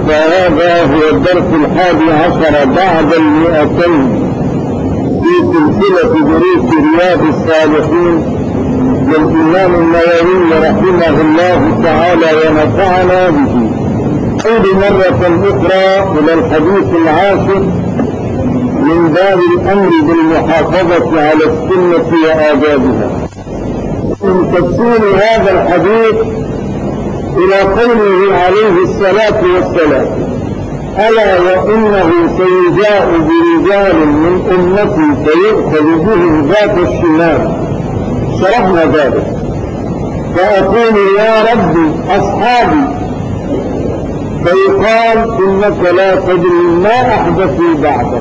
فهذا هو الدرس 11 بعد 200 في سلسلة دروس رياض الصالحين للإمام النووي رحمه الله تعالى ونفعنا به. نعود مرة أخرى إلى الحديث 10 من باب الأمر بالمحافظة على السنة وآدابها. من تفسير هذا الحديث إلى قوله عليه الصلاة والسلام: ألا وإنه سيجاء برجال من أمتي فيؤخذ بهم ذات الشمال. شرحنا ذلك، فأقول يا ربي أصحابي، فيقال إنك لا تدري ما أحدثوا بعدك.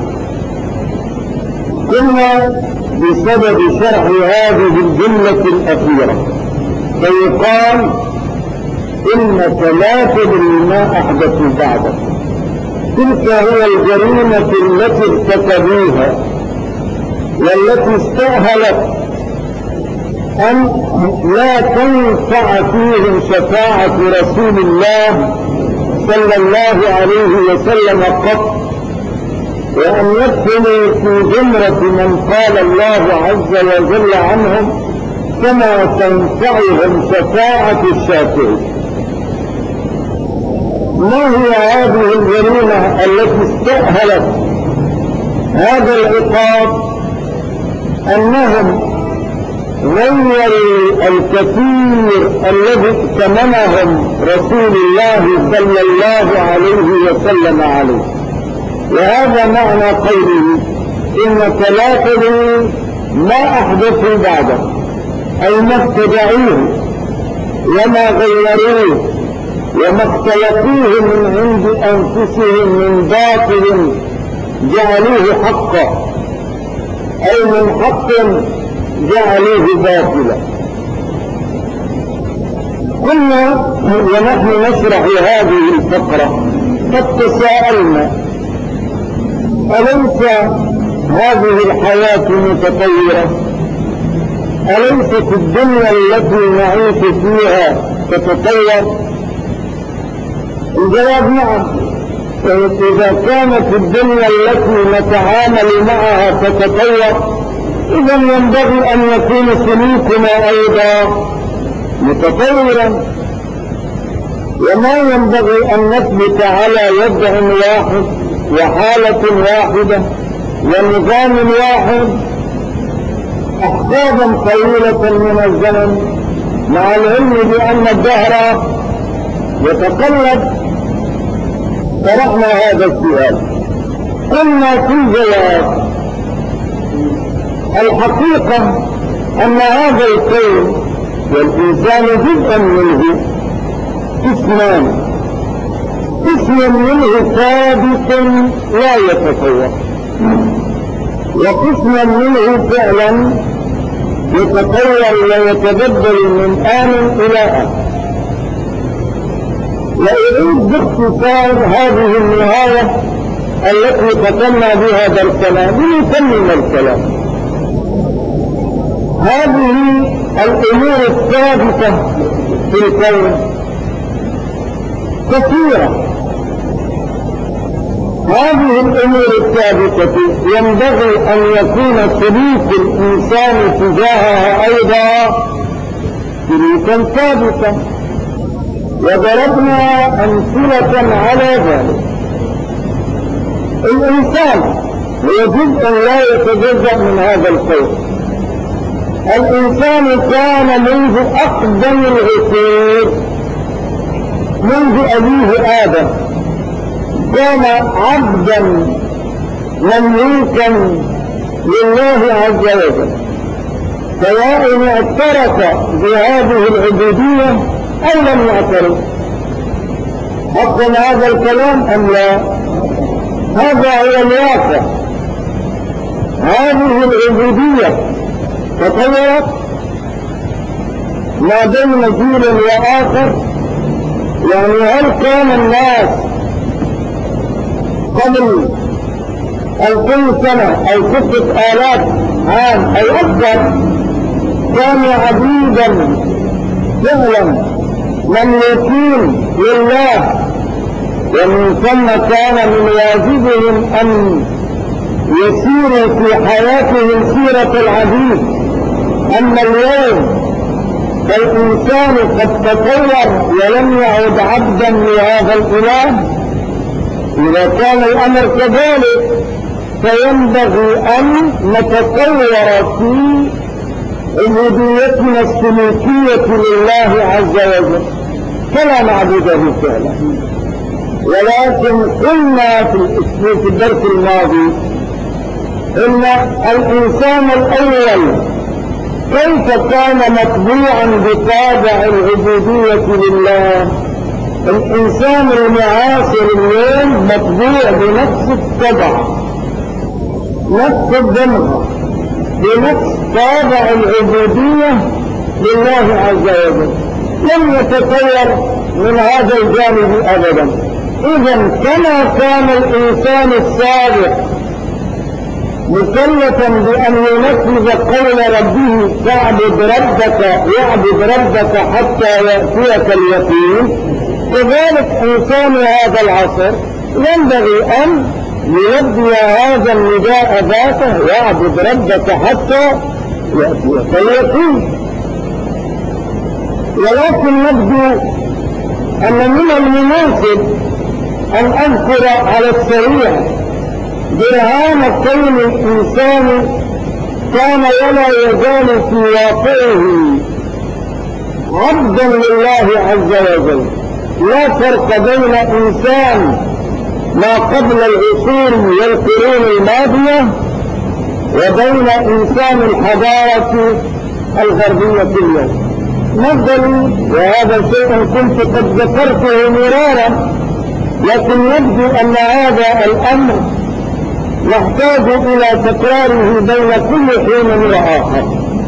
كنا بسبب شرح هذه الجملة الأخيرة، فيقال إنك لا تدري ما أحدثوا بعدك. تلك هي الجريمة التي ارتكبوها والتي استأهلت أن لا تنفع فيهم شفاعة رسول الله صلى الله عليه وسلم قط، وأن يدخلوا في زمرة من قال الله عز وجل عنهم كما تنفعهم شفاعة الشافعين. ما هي هذه الجريمة التي استأهلت هذا العقاب؟ أنهم غيروا الكثير الذي ائتمنهم رسول الله صلى الله عليه وسلم عليه. وهذا معنى قوله إنك لا تدري ما أحدثوا بعدك، أي ما ابتدعوه وما غيروه وما اختلقوه من عند أنفسهم من باطل جعلوه حقا، أي من حق جعلوه باطلا. قلنا ونحن نشرح هذه الفقرة قد تساءلنا: أليس هذه الحياة متطورة؟ أليست الدنيا التي نعيش فيها تتطور؟ الجواب نعم. إذا كانت الدنيا التي نتعامل معها تتطور، إذا ينبغي أن يكون سلوكنا أيضا متطورا، وما ينبغي أن نثبت على وضع واحد وحالة واحدة ونظام واحد أحقابا طويلة من الزمن، مع العلم بأن الدهر يتقلب. طرحنا هذا السؤال، قلنا في جواب: الحقيقة أن هذا الكون والإنسان جزءا منه قسمان: قسم منه ثابت لا يتطور، وقسم منه فعلا يتطور ويتبدل من آن إلى آن. وأريد باختصار هذه النهاية التي ختمنا بها درسنا لنتمم الكلام. هذه الأمور الثابتة في الكون كثيرة. هذه الأمور الثابتة ينبغي أن يكون سلوك الإنسان تجاهها أيضا سلوكا ثابتا، وضربنا أمثلة على ذلك. الإنسان هو جزء لا يتجزأ من هذا الكون. الإنسان كان منذ أقدم العصور، منذ أبيه آدم، كان عبدا مملوكا لله عز وجل، سواء اعترف بهذه العبودية أو لم يعترف. حقا هذا الكلام أم لا؟ هذا هو الواقع. هذه العبودية تطورت ما بين جيل وآخر. يعني هل كان الناس قبل 2000 سنة أو 6000 عام أو أكثر كانوا عبيدا فعلا مملوكين لله ومن ثم كان من واجبهم أن يسيروا في حياتهم سيرة العبيد. أما اليوم فالإنسان قد تطور ولم يعد عبدا لهذا الإله. إذا كان الأمر كذلك فينبغي أن نتطور في عبوديتنا السلوكية لله عز وجل فلا نعبده فعلا. ولكن قلنا في الدرس الماضي إن الإنسان الأول كيف كان مطبوعا بطابع العبودية لله. الإنسان المعاصر اليوم مطبوع بنفس الطبع، نفس الدمغة، بنفس طابع العبودية لله عز وجل، لم يتطور من هذا الجانب أبدا. إذن كما كان الإنسان السابق مكلفا بأن ينفذ قول ربه يعبد ربك حتى يأتيك اليقين، كذلك إنسان هذا العصر ينبغي أن يؤدي هذا النداء ذاته يعبد ربك حتى يأتيك اليقين. ولكن نبدو أن من المناسب أن أذكر على السريع برهان كون الإنسان كان ولا يزال في واقعه عبدا لله عز وجل. لا فرق بين إنسان ما قبل العصور والقرون الماضية وبين إنسان الحضارة الغربية اليوم. مثلا وهذا شيء كنت قد ذكرته مرارا، لكن يبدو أن هذا الأمر يحتاج إلى تكراره بين كل حين وآخر.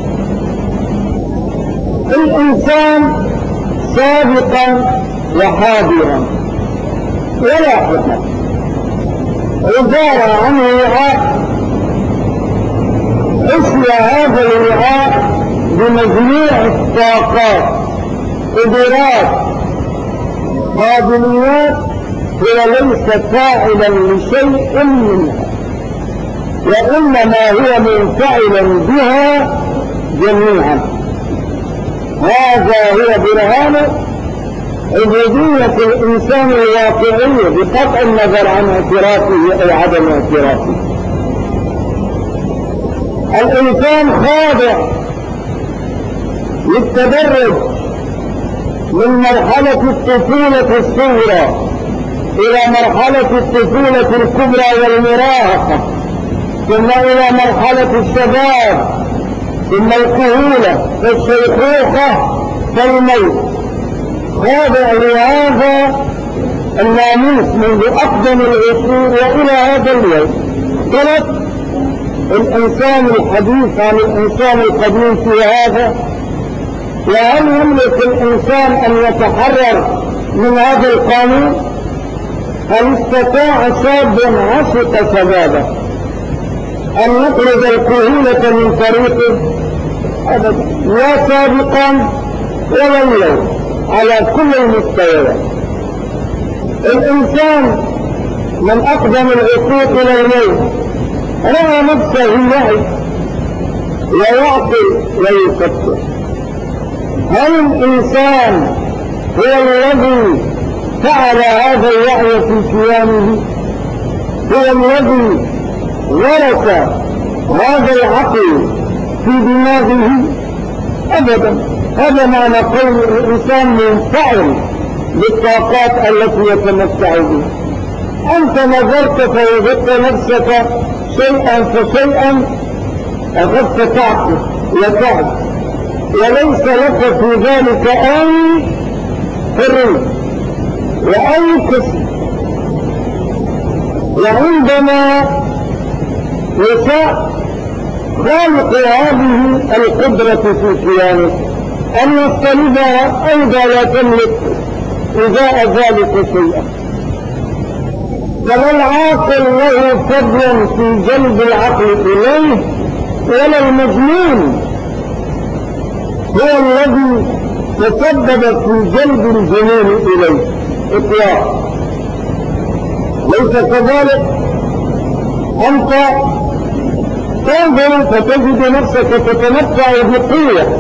الإنسان سابقا وحاضرا ولاحقا عبارة عن وعاء، حصل هذا الوعاء بمجموع الطاقات، قدرات، قابليات، هو ليس فاعلا لشيء منها وإنما هو منفعلا بها جميعا. هذا هو برهان عبودية الإنسان الواقعية بقطع النظر عن اعترافه أو عدم اعترافه. الإنسان خاضع للتدرج من مرحلة الطفولة الصغرى إلى مرحلة الطفولة الكبرى والمراهقة، ثم إلى مرحلة الشباب، ثم الكهولة والشيخوخة والموت. خاضع لهذا الناموس منذ أقدم العصور وإلى هذا اليوم. طلب الإنسان الحديث عن الإنسان القديم في هذا، وهل يملك الإنسان أن يتحرر من هذا القانون؟ هل استطاع شاب عشق شبابه أن يخرج الكهولة من طريقه؟ أبدا، لا سابقا ولا اليوم على كل المستويات. الإنسان من أقدم العقوق إلى اليوم رأى نفسه يعي ويعقل ويفكر. هل الإنسان هو الذي فعل هذا الوعي في كيانه؟ هو الذي ورث هذا العقل في دماغه؟ أبدا. هذا معنى قول الإنسان منفعل بالطاقات التي يتمتع بها. أنت نظرت فوجدت نفسك شيئا فشيئا أخذت تعقل وتعب، وليس لك في ذلك أي حرية وأي كسب. وعندما يشاء خالق هذه القدرة في كيانه أن يستلبها أيضا لا تملك إزاء ذلك شيئا. فلا العاقل له فضل في جلب العقل إليه، ولا المجنون هو الذي تسبب في جلب الجنون إليه إطلاقا. ليس كذلك؟ أنت تنظر فتجد نفسك تتمتع بقوة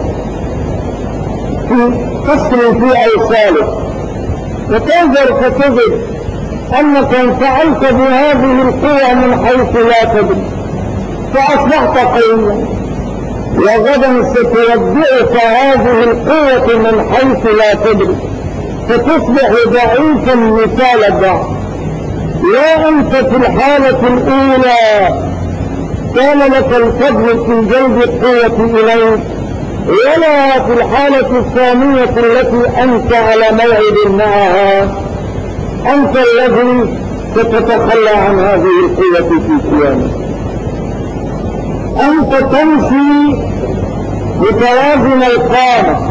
تسري في أوصالك، وتنظر فتجد أنك انفعلت بهذه القوة من حيث لا تدري، فأصبحت قويا، وغدا ستودعك هذه القوة من حيث لا تدري، فتصبح ضعيفا مثال الضعف. لا أنت في الحالة الأولى كان لك الفضل في جلب القوة إليك، ولا في الحالة الثانية التي أنت على موعد معها أنت الذي ستتخلى عن هذه القوة في كيانك. أنت تمشي بتوازن القامة،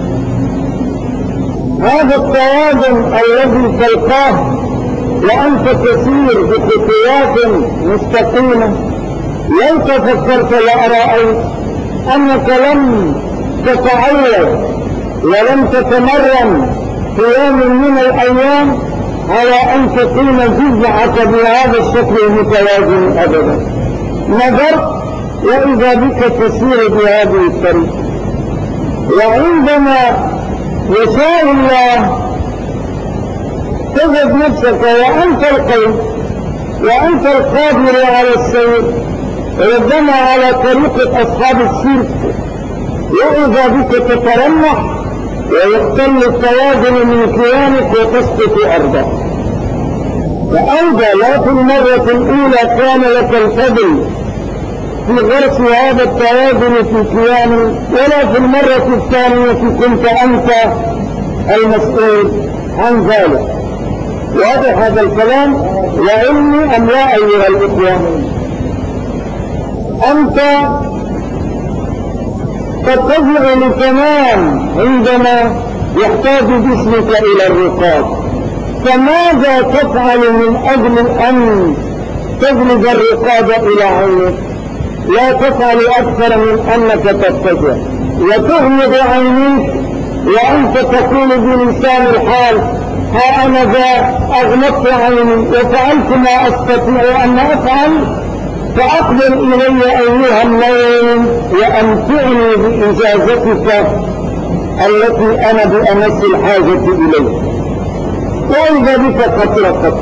هذا التوازن الذي تلقاه وأنت تسير بخطوات مستقيمة. لو تفكرت لأرأيت أنك لم تتعود ولم تتمرن في يوم من الأيام على أن تكون جذعك بهذا الشكل المتوازن أبدا. نظرت وإذا بك تسير بهذه الطريقة، وعندما يشاء الله تجد نفسك وأنت القوي وأنت القادر على السير، ربما على طريقة أصحاب السير، وإذا بك تترنح ويختل التوازن من كيانك وتسقط أرضا. فأيضا لا في المرة الأولى كان لك الفضل في غرس هذا التوازن في كيانك، ولا في المرة الثانية كنت أنت المسؤول عن ذلك. واضح هذا الكلام؟ وعلمي أم لا أيها الإخوة؟ أنت تتجه لتمام عندما يحتاج جسمك إلى الرقاد. فماذا تفعل من أجل أن تجلب الرقاد إلى عينك؟ لا تفعل أكثر من أنك تتجه وتغمض عينيك وأنت تقول بلسان الحال: ها أنا ذا أغمضت عيني وفعلت ما أستطيع أن أفعل، فأقبل إلي أيها النوم وأمتعني بإجازتك التي أنا بأمس الحاجة إليه. وإذا بك قطرة،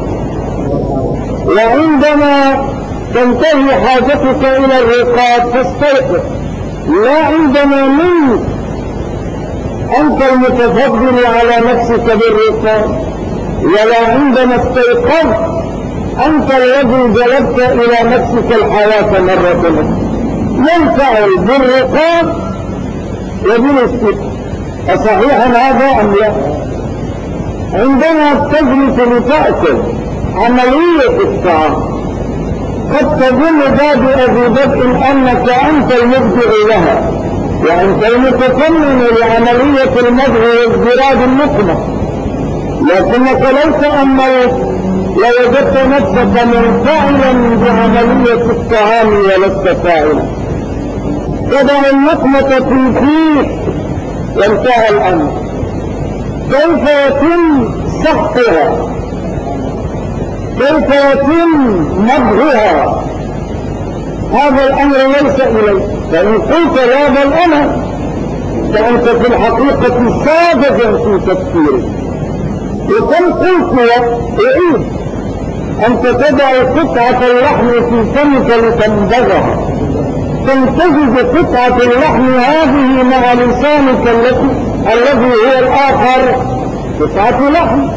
وعندما تنتهي حاجتك إلى الرقاد تستيقظ، لا عندما منك أنت المتفضل على نفسك بالرقاد، ولا عندما استيقظت أنت الذي جلبت إلى نفسك الحياة مرة أخرى. ينفعل بالرقاد وبالاستيقاظ. أصحيح هذا أم لا؟ عندما تجلس لتأكل عملية الطعام قد تظن بادئ ببدء أنك أنت المبدع لها، وأنت المتفنن لعملية المضغ والزراد المقمة، لكنك لو تأملت لوجدت نفسك منفعلا بعملية الطعام ولست فاعلا. تضع اللقمة في فيك وانتهى الأمر. كيف يتم سحقها؟ كيف يتم مضغها؟ هذا الأمر ليس إليك. فإن قلت لا بل أنا، فأنت في الحقيقة ساذج في تفكيرك. وكم قلت اعيد أنت تدع قطعة اللحم في فمك لتمضغها، تمتزج قطعة اللحم هذه مع لسانك الذي هو الآخر قطعة لحم،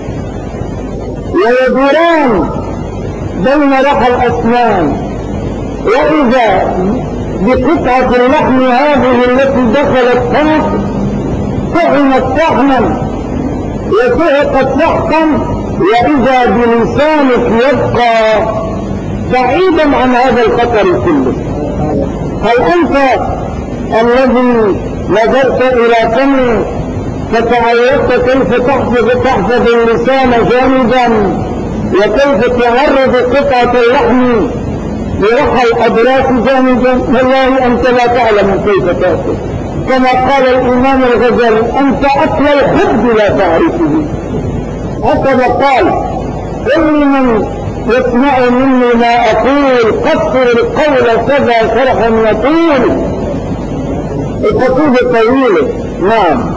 ويدوران بين رحى الأسنان، وإذا بقطعة اللحم هذه التي دخلت فمك طعمت طعما وسحقت سحقا، وإذا بلسانك يبقى بعيدا عن هذا الخطر كله. هل أنت الذي نظرت إلى فمك فتعودت كيف تحفظ اللسان جانبا وكيف تعرض قطعة اللحم لرحى الأبراس جانبا؟ والله أنت لا تعلم كيف تأكل. كما قال الإمام الغزالي: أنت أكل الخبز لا تعرفه. هكذا قال. كل من يسمع مني ما أقول قصر القول كذا شرحا يطول، الخطيب طويل. نعم،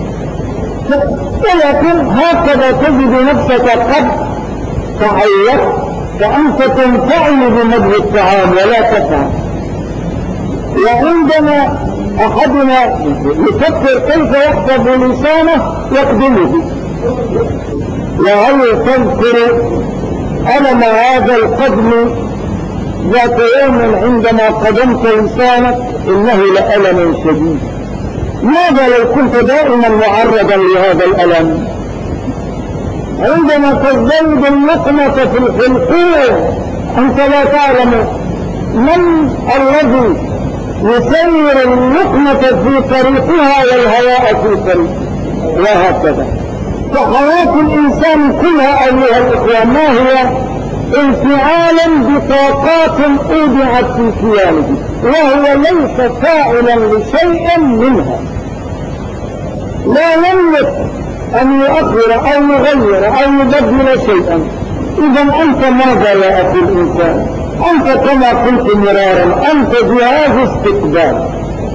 ولكن هكذا تجد نفسك قد تعيرت، فأنت تنفعل بمدح الطعام ولا تفعل. وعندما أحدنا يفكر كيف يحفظ لسانه يقدمه، وهل تذكر ألم هذا القدم ذات يوم عندما قدمت لسانك؟ إنه لألم شديد. ماذا لو كنت دائما معرضا لهذا الألم؟ عندما تزداد اللقمة في الحلقوم أنت لا تعلم من الذي يسير اللقمة في طريقها والهواء في طريقها، وهكذا. فحياة الإنسان كلها أيها الإخوة ما هي؟ انفعال بطاقات أودعت في كيانه، وهو ليس فاعلا لشيء منها، لا يملك أن يؤخر أو يغير أو يبدل شيئا. إذا أنت ماذا يا أخي الإنسان؟ أنت كما قلت مرارا أنت جهاز استقبال،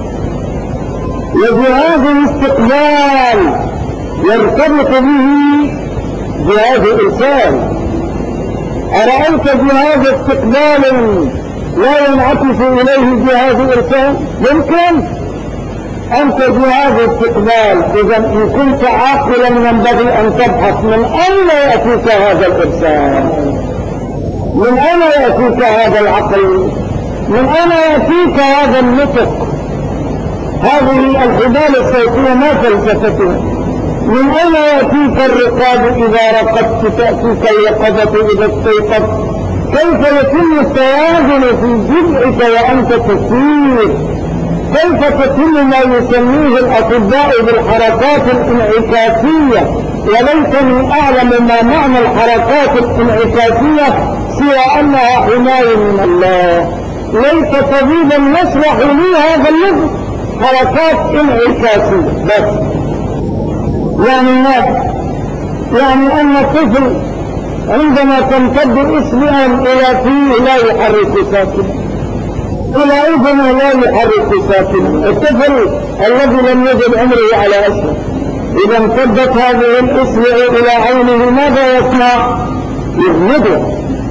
وجهاز الاستقبال يرتبط به جهاز إرسال. أرأيت جهاز استقبال لا ينعكس إليه جهاز إرسال؟ يمكن. أنت جهاز استقبال، إذا إن كنت عاقلا ينبغي أن تبحث من أين يأتيك هذا الإرسال، من أين يأتيك هذا العقل، من أين يأتيك هذا النطق. هذه الحبال الصوتية ما فلسفتها. من أين يأتيك الرقاد إذا رقدت، تأتيك اليقظة إذا استيقظت. كيف يتم التوازن في جزئك وأنت تسير؟ كيف تتم ما يسميه الأطباء بالحركات الانعكاسية؟ وليسني أعلم ما معنى الحركات الانعكاسية سوى أنها حماية من الله. ليس طبيبا يشرح لي هذا اللفظ، حركات انعكاسية بس. يعني ماذا؟ يعني أن الطفل عندما تمتد إصبعا إلى فيه لا يحرك ساكنا، إلى إذنه لا يحرك ساكنا. الطفل الذي لم يجد عمره على أسره إذا امتدت هذه الإصبع إلى عينه ماذا يصنع؟ يغمضه.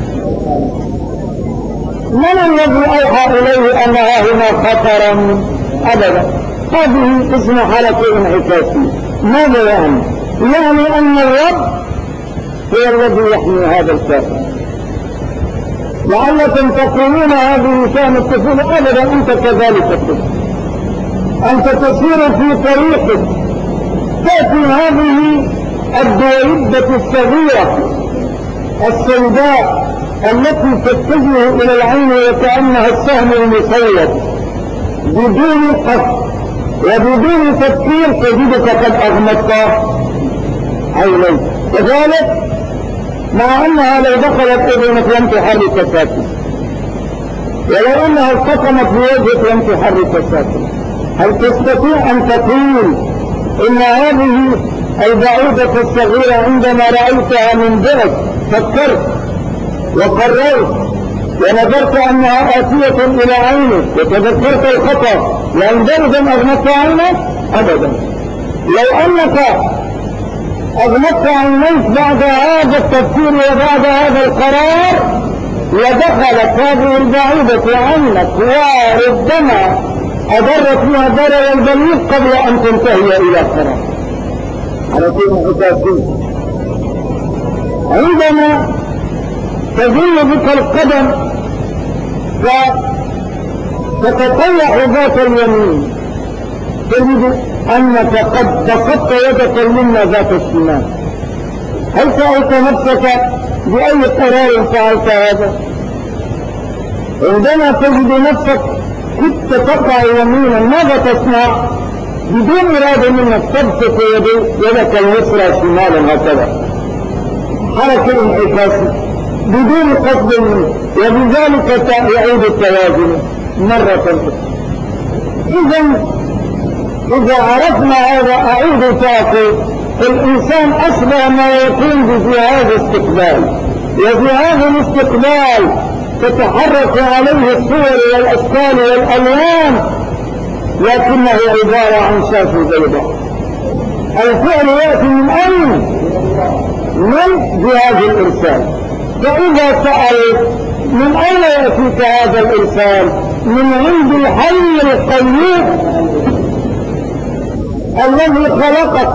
من الذي أوحى إليه أن هنا خطرا؟ أبدا. هذه اسم حركة انعكاسية. ماذا يعني؟ يعني أن الرب هو الذي يحمي هذا الكافر. لعلكم تقولون هذه شأن الطفل، أبدا. أنت كذلك الطفل، أنت تسير في طريقك، تأتي هذه الدويبة الصغيرة السوداء التي تتجه إلى العين وكأنها السهم المسير بدون قصد وبدون تفكير، تجدك قد أغمضت عينيك. كذلك مع أنها لو دخلت إذنك لم تحرك ساكن، ولو أنها التقمت بوجهك لم تحرك ساكن. هل تستطيع أن تقول إن هذه البعوضة الصغيرة عندما رأيتها من بعد فكرت وقررت ونظرت أنها آتية إلى عينك وتذكرت الخطأ لأنجرد أغمضت عينك؟ أبدا. لو أنك أغمضت عينيك بعد هذا التفكير وبعد هذا القرار لدخلت هذه البعيدة عنك وربما أضرت بها ضرر البليغ قبل أن تنتهي إلى قرار. على كل حساسين عندما تزول بك القدم فتطلع ذات اليمين تجد أنك قد بسطت يدك اليمنى ذات الشمال. هل سألت نفسك بأي قرار فعلت هذا؟ عندما تجد نفسك كنت تقع يمينا ماذا تصنع؟ بدون إرادة منك تبسط يدك اليسرى شمالا هكذا، حركة انعكاسية بدون قصد منك، وبذلك يعيد التوازن مرة أخرى. إذا عرفنا هذا أعيد تأكيد الإنسان أشبه ما يكون بجهاز استقبال. وفي هذا الاستقبال تتحرك عليه الصور والأشكال والألوان، لكنه عبارة عن شاة بيضاء. الفعل يأتي من أين؟ من جهاز الإرسال. فإذا سألت من أين يأتيك هذا الإرسال؟ من عند الحي القيوم الذي خلقك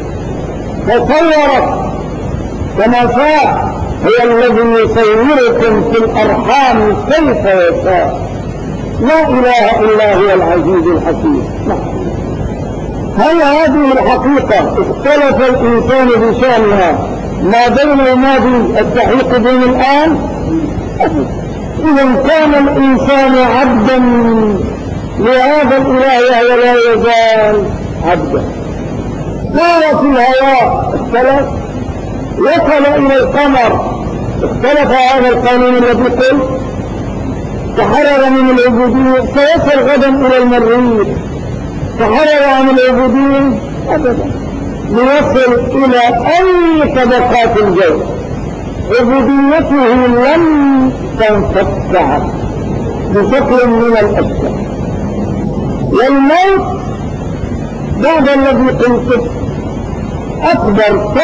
وصورك كما شاء، هو الذي يصوركم في الأرحام كيف يشاء. لا إله إلا هو العزيز الحكيم. هل هذه الحقيقة اختلف الإنسان بشأنها ما بين الماضي التحقيق بين الآن؟ إذا كان الإنسان عبدا لهذا الإله ولا يزال عبدا. صار في الهواء اختلف، وصل إلى القمر اختلف هذا القانون الذي قلت، تحرر من العبودية، سيصل غدا إلى المريخ، تحرر عن العبودية أبدا، ليصل إلى أي طبقات الجو. عبوديته لم تنفك بشكل من الأشكال. والموت بعد الذي قلت أكبر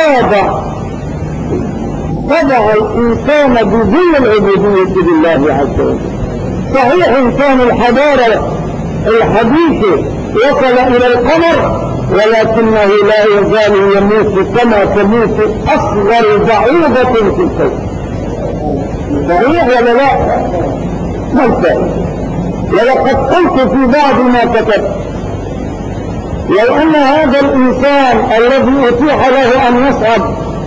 طبع الإنسان بذل العبودية لله عز وجل. صحيح إنسان الحضارة الحديثة وصل إلى القمر، ولكنه لا يزال يموت كما تموت أصغر بعوضة في الكون. صحيح ولا لا؟ ممتاز. ولقد قلت في بعض ما كتبت، لو أن هذا الإنسان الذي أتيح له أن يصعد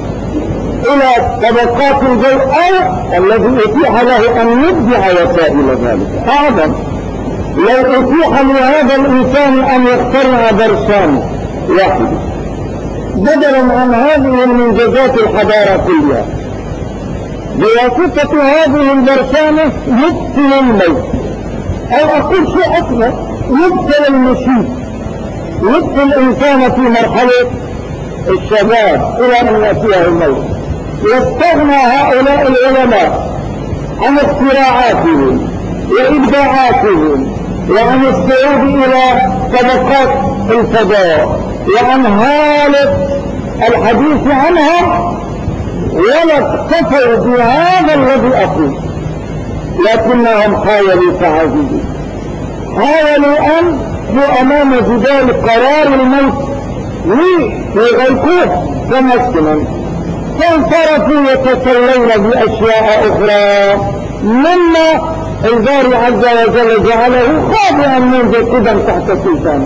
إلى طبقات الجو، أو الذي أتيح له أن يبدع وسائل ذلك أعظم، لو أتيح لهذا الإنسان أن يخترع برشام واحد بدلا عن هذه المنجزات الحضارة كلها، بواسطة هذه البرشامة يبطل الموت، أو أقول شيء أكبر، يبطل المشيب، يبطل الإنسان في مرحلة الشباب إلى أن يأتيه الموت. يستغنى هؤلاء العلماء عن اختراعاتهم وإبداعاتهم وعن الصعود إلى طبقات الفضاء وعن هالة الحديث عنها، ولا اكتفوا بهذا الذي أقول، لكنهم حاولوا تعزيزه، حاولوا أن أمام جدال قرار الموت ليغيقوه تمكنا، فانصرفوا يتسلون بأشياء أخرى مما الباري عز وجل جعله خاضعا منذ قدم تحت سلطانه.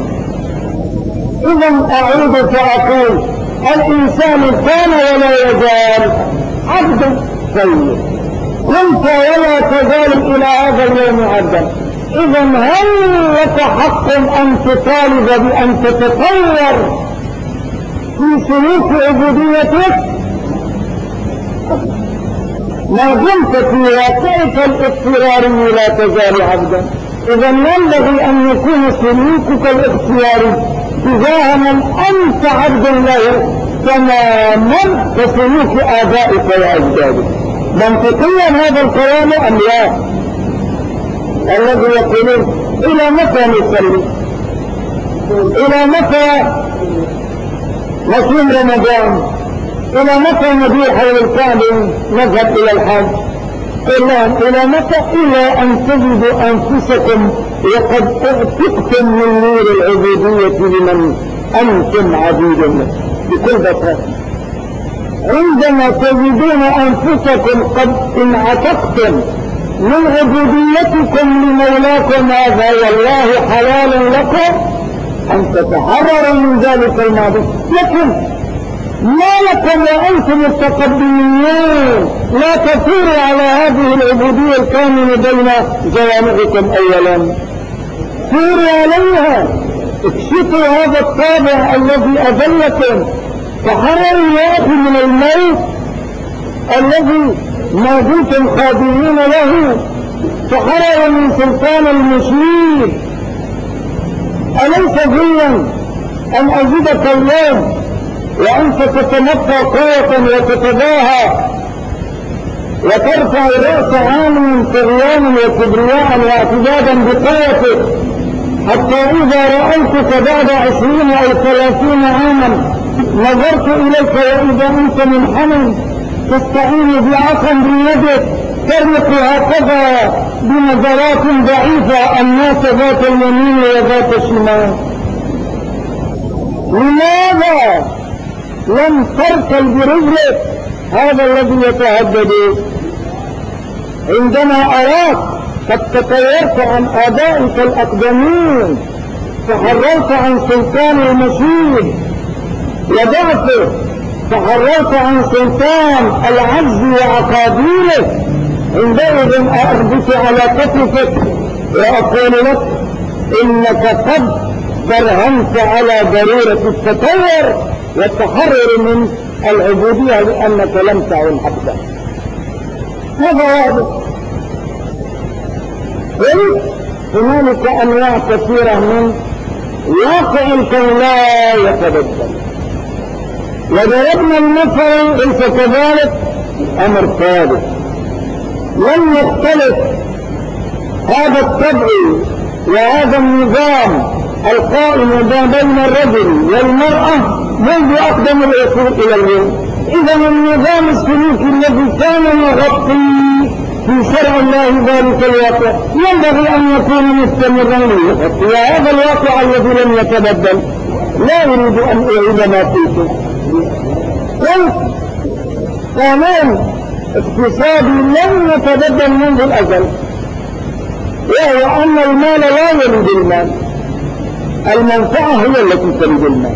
إذا أعود فأقول الإنسان كان ولا يزال عبدا سيد، كنت ولا تزال إلى هذا اليوم عبدا. إذا هل لك حق أن تطالب بأن تتطور في سلوك عبوديتك؟ ما دمت في واقعك الاختياري لا تزال عبدا. إذا ينبغي أن يكون سلوكك الاختياري تجاه من أنت عبد له تماما كسلوك آبائك وأجدادك. منطقيا هذا الكلام أم لا؟ الذي يقولون إلى متى نصلي؟ إلى متى نصوم رمضان؟ إلى متى ندير حول الكعبة نذهب إلى الحج؟ إلى متى؟ إلى أن تجدوا أنفسكم وقد اعتقتم من نور العبودية لمن أنتم عبيد له. بكل بساطة عندما تجدون أنفسكم قد انعتقتم من عبوديتكم لمولاكم هذا والله حلال لكم أن تتحرروا من ذلك الماضي، لكن ما لكم وأنتم التقدميون لا تثيروا على هذه العبودية الكاملة بين جوانبكم؟ أولا سيروا عليها، اكشفوا هذا الطابع الذي أذلكم، تحرروا يا أخي من الموت الذي ما كنتم خاضعين له، تحرروا من سلطان المشير. أليس ظلا أن أجدك اليوم وأنت تتمتع قوة وتتباهى وترفع رأس عالم طغيانا وكبرياء واعتدادا بقوته، حتى إذا رأيتك بعد 20 أو 30 عاما نظرت إليك وإذا أنت منحني تستعين بعصا بيدك ترمق هكذا بنظرات ضعيفة الناس ذات اليمين وذات الشمال. لماذا لم تركل برجلك؟ هذا الذي يتهدد. عندما أراك قد تطورت عن آبائك الأقدمين، تحررت عن سلطان المشيب وضعفه، تحررت عن سلطان العجز وعقابيله، عندئذ أخذك على كتفك وأقول لك إنك قد برهنت على ضرورة التطور والتحرر من العبودية لأنك لم تعن حقا. هذا واضح. هنالك أنواع كثيرة من واقع الكون لا يتبدل، وضربنا المثل ليس كذلك أمر ثابت لن يختلف. هذا الطبع وهذا النظام القائم بين الرجل والمرأة منذ أقدم العصور إلى اليوم. إذا النظام السلوكي الذي كان يغطي في شرع الله ذلك الواقع ينبغي أن يكون مستمرا ليغطي، وهذا الواقع الذي لم يتبدل. لا أريد أن أعيد ما فيه. قلت قانون اقتصادي لم يتبدل منذ الأزل، وهو أن المال لا يلد المال، المنفعة هي التي تلد المال.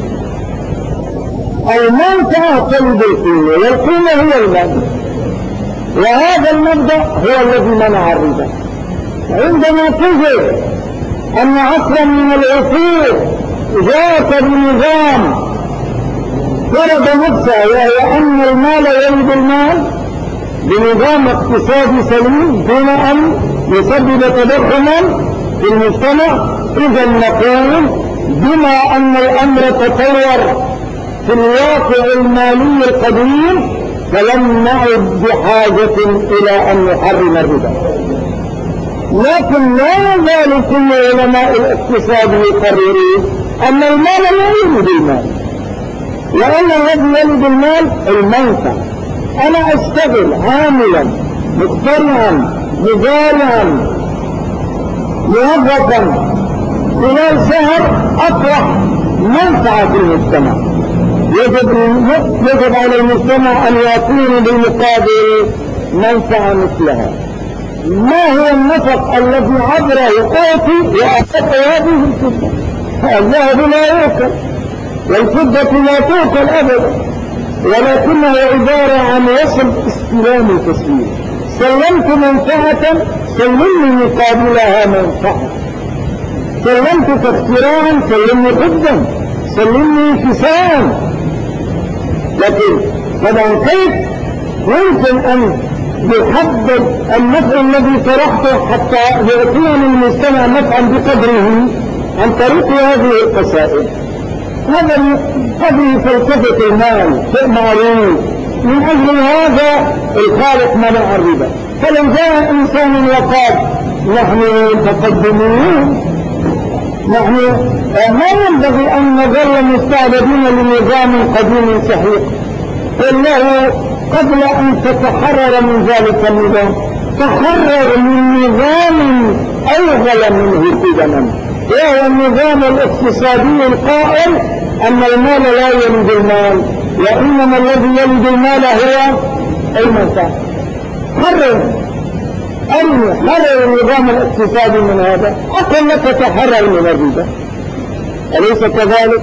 المنفعة تلد القيمة والقيمة هي المال، وهذا المبدأ هو الذي منع الربا. عندما تجد أن عصرا من العصور جاءت بنظام فرض نفسه، وهو أن المال يلد المال بنظام اقتصادي سليم دون أن يسبب تضخما في المجتمع، إذا نقول بما أن الأمر تطور في الواقع المالي القديم فلم نعد بحاجة إلى أن نحرم الربا. لكن لا يزال كل علماء الاقتصاد يقررون أن المال لا يلد المال، وأن الذي يلد المال المنفع. أنا أشتغل عاملا مقتنعا مزارعا موظفا خلال شهر أطرح منفعة في المجتمع، يجب على المجتمع أن يكون بالمقابل منفعة مثلها. ما هو النفق الذي عبره أعطي وأعطى هذه الفضة؟ الذهب لا يؤكل والفضة لا تؤكل أبدا، ولكنها عبارة عن وصل استلام وتسليم. سلمت منفعة سلمني مقابلها منفعة، سلمتك اختراعا سلمني خبزا، سلمني كساء. لكن طبعا كيف يمكن أن يحدد النفع الذي طرحته حتى يعطيني المجتمع نفعا بقدره عن طريق هذه القصائد؟ هذه فلسفة المال شيء معروف. من أجل هذا الخالق منع الربا. فلو جاء إنسان وقال نحن متقدمون، نحن ما ينبغي أن نظل مستعبدين لنظام قديم صحيح، إنه قبل أن تتحرر من ذلك النظام تحرر من نظام أوغل منه قدما، وهو النظام الاقتصادي القائل أن المال لا يلد المال، وإنما الذي يلد المال هو المنفعة. حرر النظام الاقتصادي من هذا حتى لا تتحرر من الربا، أليس كذلك؟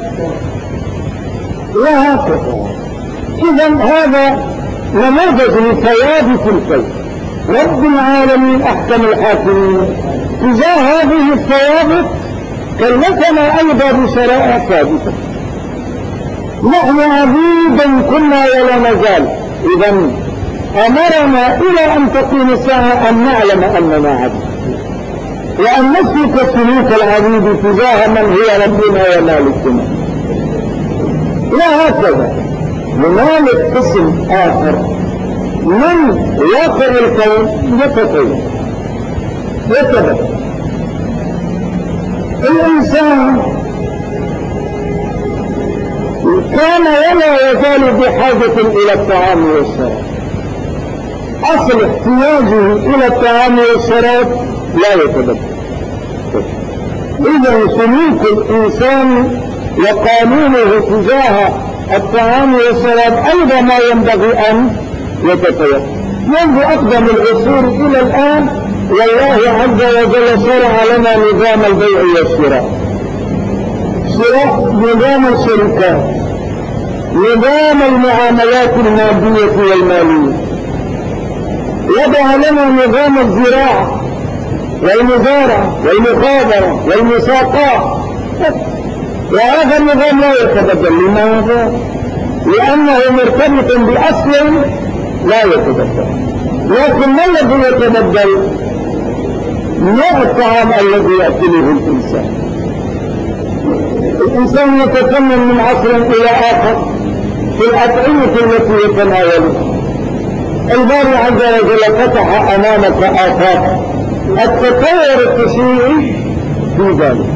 وهكذا. إذا هذا نموذج لثوابت الكون. رب العالمين أحكم الحاكمين تجاه هذه الثوابت كلفنا أيضا بشرائع ثابتة. نحن عبيدا كنا ولا نزال، إذا أمرنا إلى أن تقوم الساعة أن نعلم أننا عبيد، وأن نسلك سلوك العبيد تجاه من هو ربنا ومالكنا. لا هكذا. هنالك قسم آخر من واقع الكون يتطور يتبدل. الإنسان كان ولا يزال بحاجة إلى الطعام والشراب. أصل احتياجه إلى الطعام والشراب لا يتبدل. إذا سلوك الإنسان وقانونه تجاه الطعام والشراب أيضا ما ينبغي أن يتطور. منذ أقدم العصور إلى الآن والله عز وجل شرع لنا نظام البيع والشراء، نظام الشركات، نظام المعاملات المادية والمالية، وضع لنا نظام الزراعة والمزارعة والمخابرة والمساقات، وهذا النظام لا يتبدل. لماذا؟ لأنه مرتبط بأصل لا يتبدل. لكن ما الذي يتبدل؟ نوع الطعام الذي يأكله الإنسان. الإنسان يتكلم من عصر إلى آخر في الأطعمة التي يتناولها. الباري عز وجل فتح أمامك آفاق التطور التشريعي في ذلك.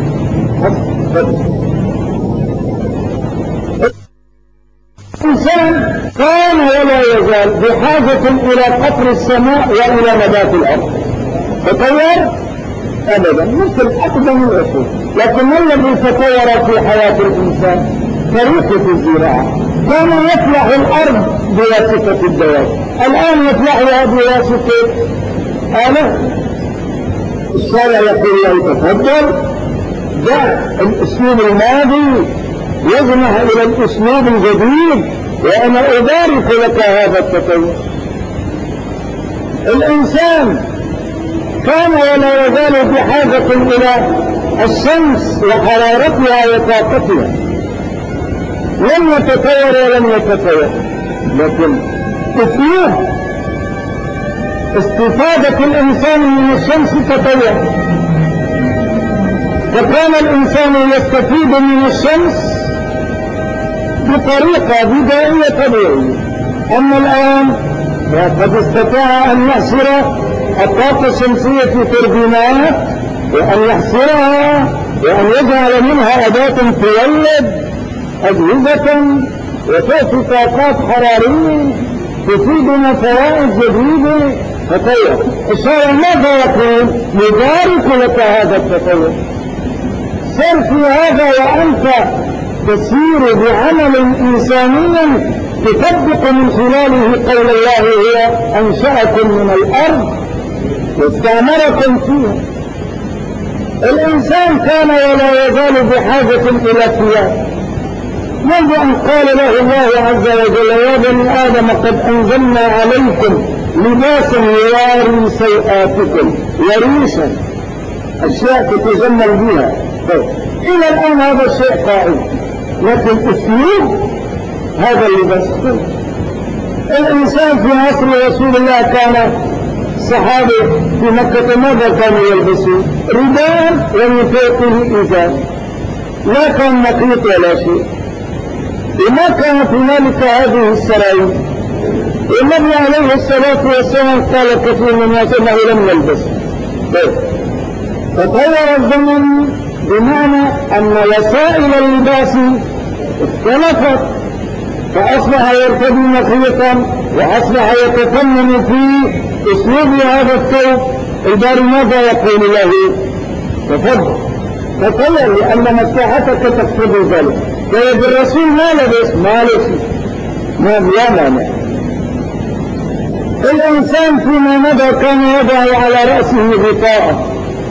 الإنسان كان ولا يزال بحاجة إلى قطر السماء وإلى نبات الأرض. تطور أبدا مثل أقدم العصور. لكن ما الذي تطور في حياة الإنسان؟ طريقة الزراعة. كان يفلح الأرض بواسطة الدواب، الآن يفلحها بواسطة آلة. الشارع يقول له تفضل، دع الأسلوب الماضي يجمع إلى الأسلوب الجديد وأنا أبارك لك هذا التطور. الإنسان كان ولا يزال بحاجة إلى الشمس وحرارتها وطاقتها، لم يتطور ولم يتطور، لكن أسلوب استفادة الإنسان من الشمس تطور. فكان الإنسان يستفيد من الشمس بطريقة بدائية طبيعية. أما الآن فقد استطاع أن يحصر الطاقة الشمسية في توربينات وأن يحصرها وأن يجعل منها أداة تولد أجهزة وتأتي طاقات حرارية تفيدنا فوائد جديدة. تطور الشارع ماذا يقول؟ يبارك لك هذا التطور. سر في هذا وأنت تسير بعمل إنسانيا تطبق من خلاله قول الله هو أنشأكم من الأرض واستعمركم فيها. الإنسان كان ولا يزال بحاجة إلى ثياب، منذ أن قال له الله عز وجل يا بني آدم قد أنزلنا عليكم لباسا يواري سيئاتكم وريشا، أشياء تتجمل بها. إلى الآن هذا الشيء قائم، لكن أسلوب هذا اللباس. الإنسان في عصر رسول الله كان الصحابة في مكة ماذا كانوا يلبسون؟ رداء ومن فوقه إزار، لا كان نقيط ولا شيء، وما كانت هنالك هذه السراير. النبي عليه الصلاة والسلام قال كثير من الناس أنه لم يلبس. تطور الزمن بمعنى أن وسائل اللباس اختلفت، فأصبح يرتدي نقيطا وأصبح يتفنن في أسلوب هذا الثوب. الباري ماذا يقول له؟ تفضل تطور لأن مصلحتك تقتضي ذلك. طيب الرسول ما لبس؟ ما لبس، ما لا مانع. الإنسان فيما مضى كان يضع على رأسه غطاء،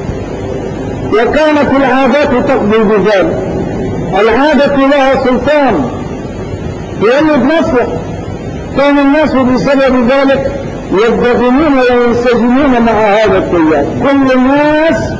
وكانت العادات تقضي بذلك. العادة لها سلطان يولد مصلح. كان الناس بسبب ذلك يبتغمون وينسجمون مع هذا التيار. كل الناس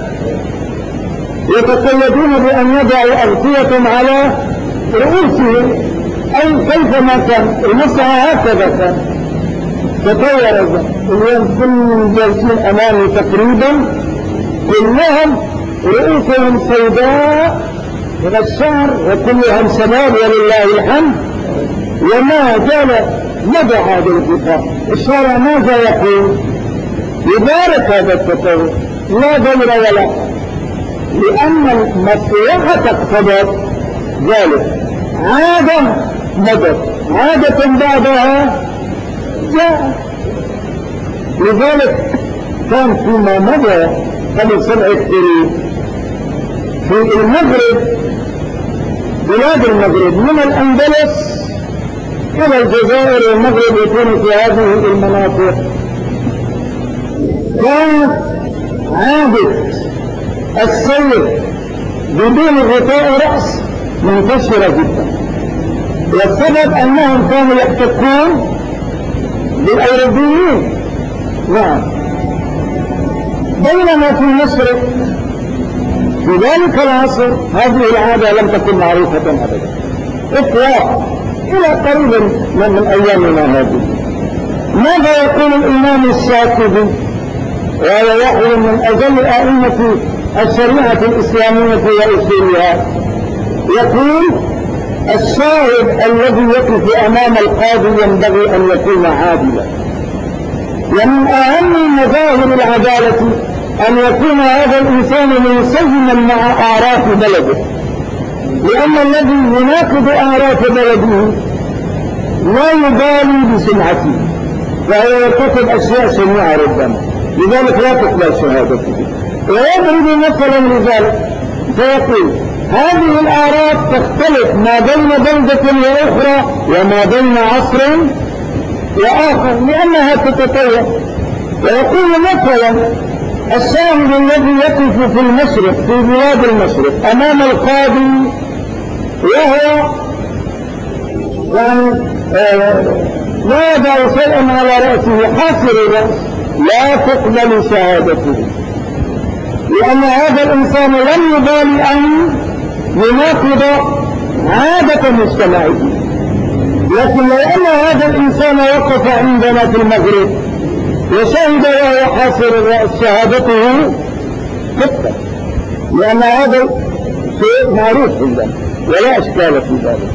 يتقيدون بأن يضعوا أغطية على رؤوسهم أي كيفما كان. المصلحة هكذا كان. تطور اليوم كل جالسين أمامي تقريبا كلهم رؤوسهم سوداء من الشعر وكلهم شباب ولله الحمد، وما زال مدى هذا الاتفاق. الشارع ماذا يقول؟ يبارك هذا التطور، لا ضير ولا، لأن المصلحة اقتضت ذلك. عادة مدت، عادة بعدها جاء. لذلك كان فيما مضى قبل 7 سنين في المغرب، بلاد المغرب من الأندلس إلى الجزائر والمغرب يكون في هذه المناطق، كانت عادة السير بدون غطاء رأس منتشرة جدا، والسبب أنهم كانوا يحتكون بالأوروبيين. نعم. بينما في مصر في ذلك العصر هذه العادة لم تكن معروفة أبدا إطلاقا إلى قريب من أيامنا هذه. ماذا يقول الإمام الشافعي وهو واحد من أجل أئمة الشريعة الإسلامية وأصولها؟ يقول: الشاهد الذي يقف أمام القاضي ينبغي أن يكون عادلا، ومن أهم مظاهر العدالة أن يكون هذا الإنسان منسجما مع أعراف بلده، لأن الذي يناقض أعراف بلده لا يبالي بسمعته، فهو يرتكب أشياء شنيعة ربما، لذلك لا تقبل شهادته. ويضرب مثلا لذلك فيقول: هذه الأعراف تختلف ما بين بلدة وأخرى وما بين عصر وآخر لأنها تتطور. ويقول مثلا: الشاهد الذي يقف في المشرق في بلاد المشرق أمام القاضي وهو يعني لا يضع شيئا على رأسه حاصر الرأس، لا تقبل شهادته، لأن هذا الإنسان لم يبالي أن يناقض عادة مجتمعه. لكن لو أن هذا الإنسان وقف عندنا في المغرب وشهد وهو حاصر الرأس شهادته تقبل، لأن هذا شيء معروف عندنا ولا أشكال في ذلك.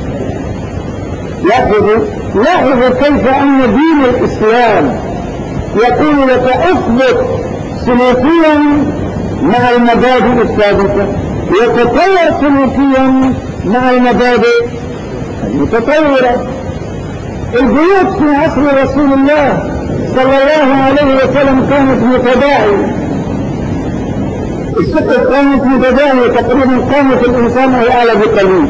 لاحظوا كيف أن دين الإسلام يقول لك اثبت سلوكيا مع المبادئ الثابتة وتطور سلوكيا مع المبادئ المتطورة. البيوت في عصر رسول الله صلى الله عليه وسلم كانت متداعية، السكة كانت متداعية تقريبا قامت الإنسان أو أعلى بقليل.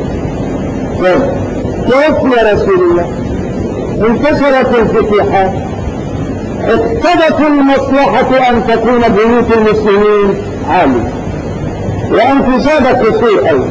توفي رسول الله، انتشرت الفتوحات، اقتضت المصلحة أن تكون بيوت المسلمين عالية وأن تزاد كثير أيضا.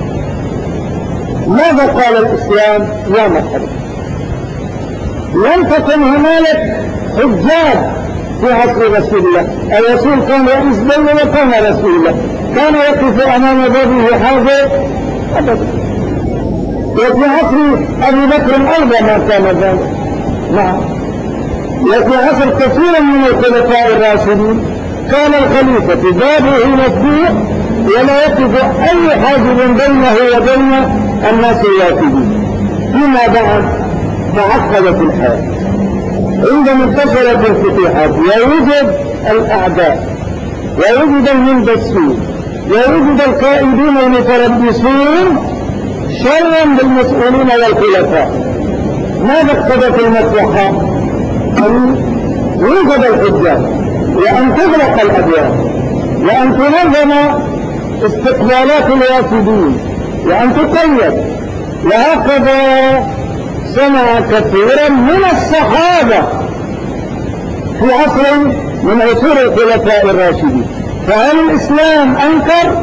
ماذا قال الإسلام؟ يا مرحبا، لم تكن هنالك حجاب في عصر رسول الله. الرسول كان رئيس دولة وكان رسول الله، كان يقف أمام بابه حاجة أبدا. وفي عصر أبي بكر أيضا ما كان ذلك. نعم. وفي عصر كثير من الخلفاء الراشدين كان الخليفة بابه مفتوح ولا يقف أي حاجب بينه وبين الناس الوافدين. فيما بعد تعقدت الحياة عندما انتشرت الفتوحات ووجد الأعداء ووجد المندسين ووجد القائدين المتربصون شرا بالمسؤولين والخلفاء. ماذا اقتضت المصلحة؟ أن يوجد الحجاب وأن تغلق الأبواب وأن تنظم استقبالات الوافدين وأن تقيد. وهكذا سمع كثيرا من الصحابة في عصر من عصور الخلفاء الراشدين. فهل الإسلام أنكر؟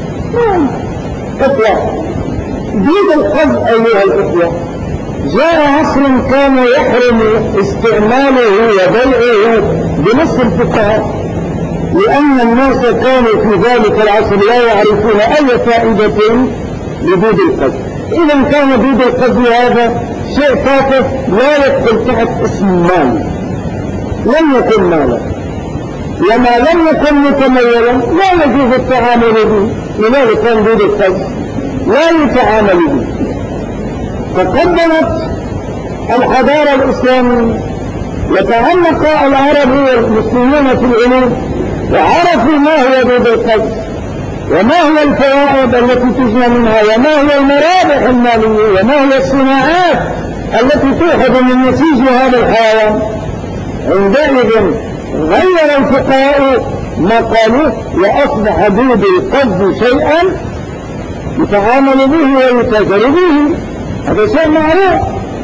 إطلاقا. دين القذف أيها الإخوة جاء عصر كان يحرم استعماله وبيعه بنص الفقهاء، لأن الناس كانوا في ذلك العصر لا يعرفون أي فائدة لدود القذف. إذا كان دود القذف هذا شيء تافه لا يدخل تحت اسم مال، لم يكن مالا، وما لم يكن متمولا لا يجوز التعامل به. لذلك كان دود القذف لا يتعامل به. فقدمت الحضارة الإسلامية، وتعمق العرب والمسلمون في العلوم وعرفوا ما هو بيض القدس وما هي الفوائد التي تجنى منها وما هي المرابح المالية وما هي الصناعات التي تؤخذ من نسيج هذا الحيوان. عندئذ غير الفقهاء ما قالوه وأصبح بيض القدس شيئا يتعامل به ويتاجر به، هذا شيء معروف.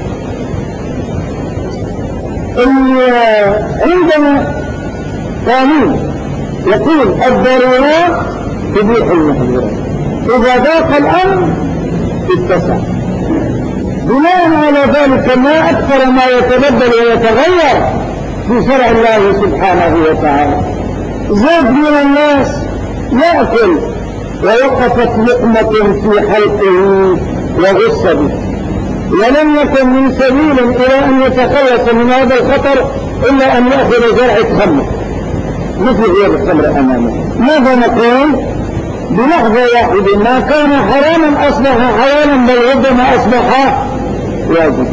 عندنا قانون يقول الضرورات تبيح المحظورات، إذا ضاق الأمر اتسع. بناء على ذلك ما أكثر ما يتبدل ويتغير في شرع الله سبحانه وتعالى. زاد من الناس يأكل ووقفت لقمة في حلقه وغص به، ولم يكن من سبيل إلى أن يتخلص من هذا الخطر إلا أن يأخذ جرعة خمر مثل غير الخمر أمامه. ماذا نقول؟ بلحظة واحدة ما كان حراما أصبح حلالا، بل ربما أصبح واجب.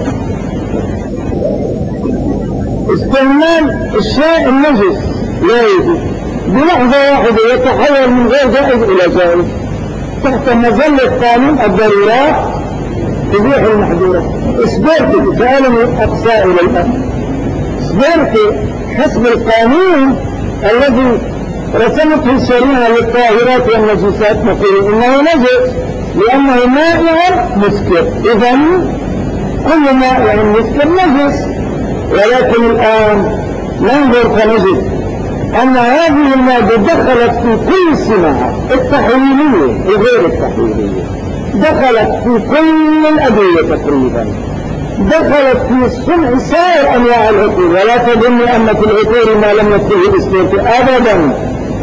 استعمال الشيء النجس لا يجوز، بلحظة واحدة يتحول من غير جائز إلى جائز تحت مظلة قانون الضرورات تبيح المحظورات. اصبرت سألني أقصى إلى الآن، اصبرت حسب القانون الذي رسمته الشريعة للطاهرات والنجسات نقول إنه نجس لأنه مائع مسكر، إذن كل مائع مسكر نجس. ولكن الآن ننظر فنجد أن هذه المادة دخلت في كل الصناعات التحويلية وغير التحويلية، دخلت في كل الأدوية تقريبا، دخلت في صنع سائر أنواع العطور. ولا تظن أن في العطور ما لم يكن الإسلام أبدا.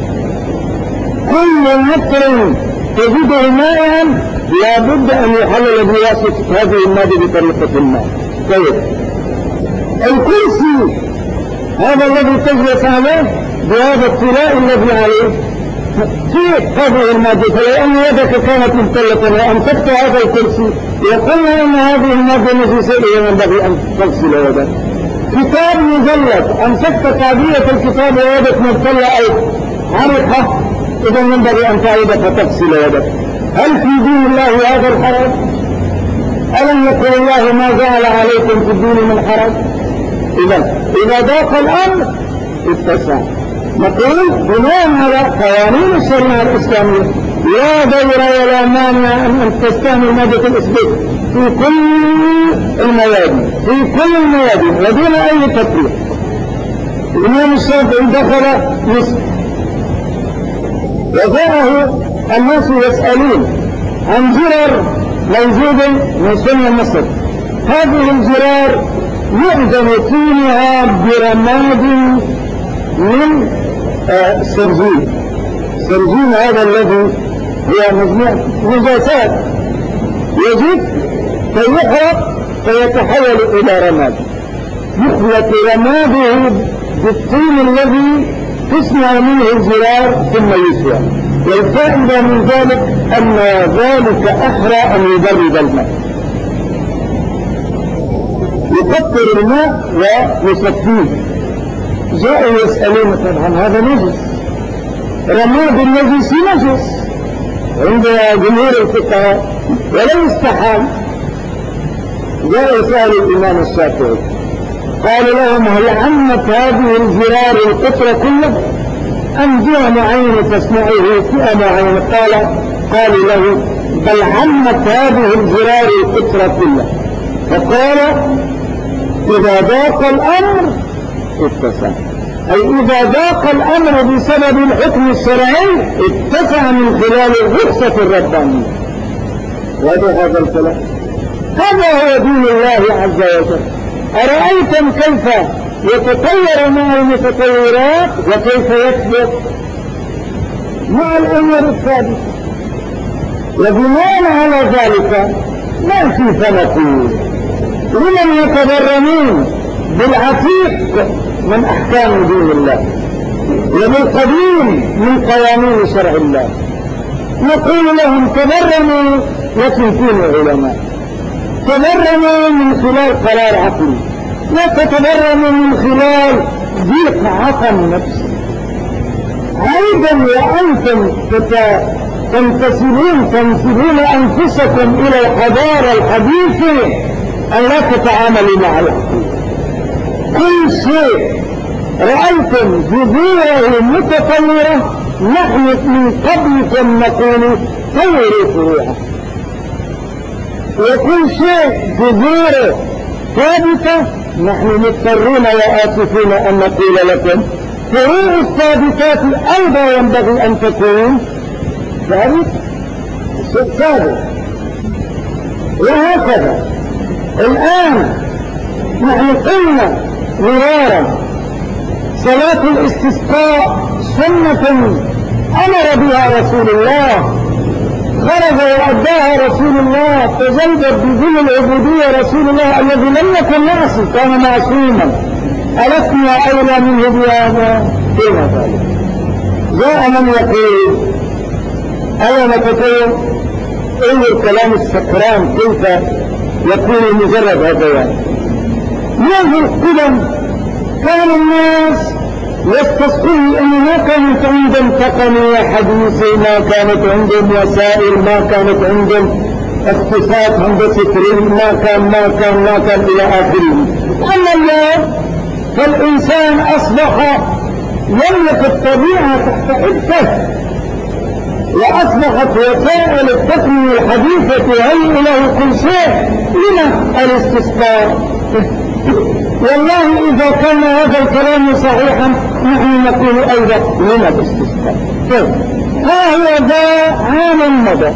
كل عطر تجده مائعا لا بد أن يحلل بواسطة هذه المادة بطريقة الماء. طيب الكرسي هذا الذي تجلس عليه بهذا الطلاء الذي عليه في هذه المادة، فلو أن يدك كانت مبتلة وأمسكت هذا الكرسي وقلنا أن هذه المادة نجسة ينبغي أن تغسل يدك. كتاب مجلد أمسكت تعبية الكتاب ويدك مبتلة أو عرقة، إذا ينبغي أن تعيد فتغسل يدك. هل في دين الله هذا الحرج؟ ألم يقل الله ما جعل عليكم في الدين من حرج؟ إذا ضاق الأمر اتسع. نقول بناء على قوانين الشريعة الإسلامية لا دور ولا مانع أن تستعمل مادة الإثبات في كل الميادين، ودون أي تفريق. الإمام الشافعي دخل مصر وجاءه الناس يسألون عن جرر موجود من سنة مصر. هذه الجرار يعدم فيها برماد من سرجين هذا الذي هو مجموع نجاسات يجب فيحرق فيتحول إلى رماد، يخلط رماده بالطين الذي تصنع منه الجرار ثم يسوى. والفائدة من ذلك أن ذلك أحرى أن يبرد الماء، يكثر الماء ويصفيه. جاءوا يسألون طبعا هذا نجس، رماد النجس نجس عند جمهور الفقهاء ولم يستحال. جاء يسأل الإمام الشافعي قال لهم هل عمت هذه الجرار القطر كله أم جهة معينة تصنعه فئة معينة؟ قالوا له بل عمت هذه الجرار القطر كله. فقال إذا ضاق الأمر اتسع، أي إذا ضاق الأمر بسبب الحكم الشرعي اتسع من خلال الرخصة الربانية. هذا الكلام، هذا هو دين الله عز وجل. أرأيتم كيف يتطور مع المتطورات وكيف يثبت مع الأمور الثابتة. وبناء على ذلك ما في فلكين لمن يتبرمون بالعتيق من أحكام دين الله وبالقديم من قوانين شرع الله. نقول لهم تبرموا لكن كونوا علماء، تبرموا من خلال قرار عقلي، لا تتبرموا من خلال ضيق عقل نفسي. أيضا وأنتم تنسبون أنفسكم إلى الحضارة الحديثة أن لا تتعاملوا مع العقل. كل شيء رأيتم جذوره متطورة نحن من قبلكم نقول طوروا فروعه، وكل شيء جذوره ثابتة نحن مضطرون وآسفون أن نقول لكم فروع الثابتات أيضا ينبغي أن تكون ثابت. وهكذا الآن نحن قلنا مرارا صلاة الاستسقاء سنة أمر بها رسول الله، خرج وأداها رسول الله، تزلجت بذل العبودية رسول الله الذي لم يكن ناصي كان معصوما، ألسنا أولى منه بهذا؟ كيف ذلك؟ جاء من يقول أنا نتكلم الكلام السكران كيف يكون مجرد هذيان. منذ القدم كان الناس يستصغروا أن ما كانت عندهم تقنية حديثة، ما كانت عندهم وسائل، ما كانت عندهم اختصاص هندسة علم، ما كان إلى آخره. أما اليوم فالإنسان أصبح يملك الطبيعة تحت عبته، وأصبحت وسائل التقنية الحديثة تهيئ له كل شيء. لما الاستسقاء؟ والله إذا كان هذا الكلام صحيحا نحن نقول أيضا لما الاستسقاء؟ ها هو ذا عام مضى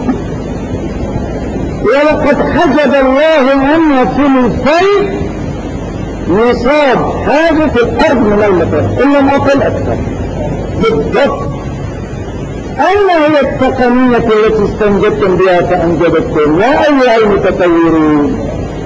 ولقد حجب الله عنا ثلثي نصاب حاجة الأرض من المطر إلا ما أقل أكثر بالضبط. أين هي التقنية التي استنجدتم بها فأنجدتم يا أيها المتطورين؟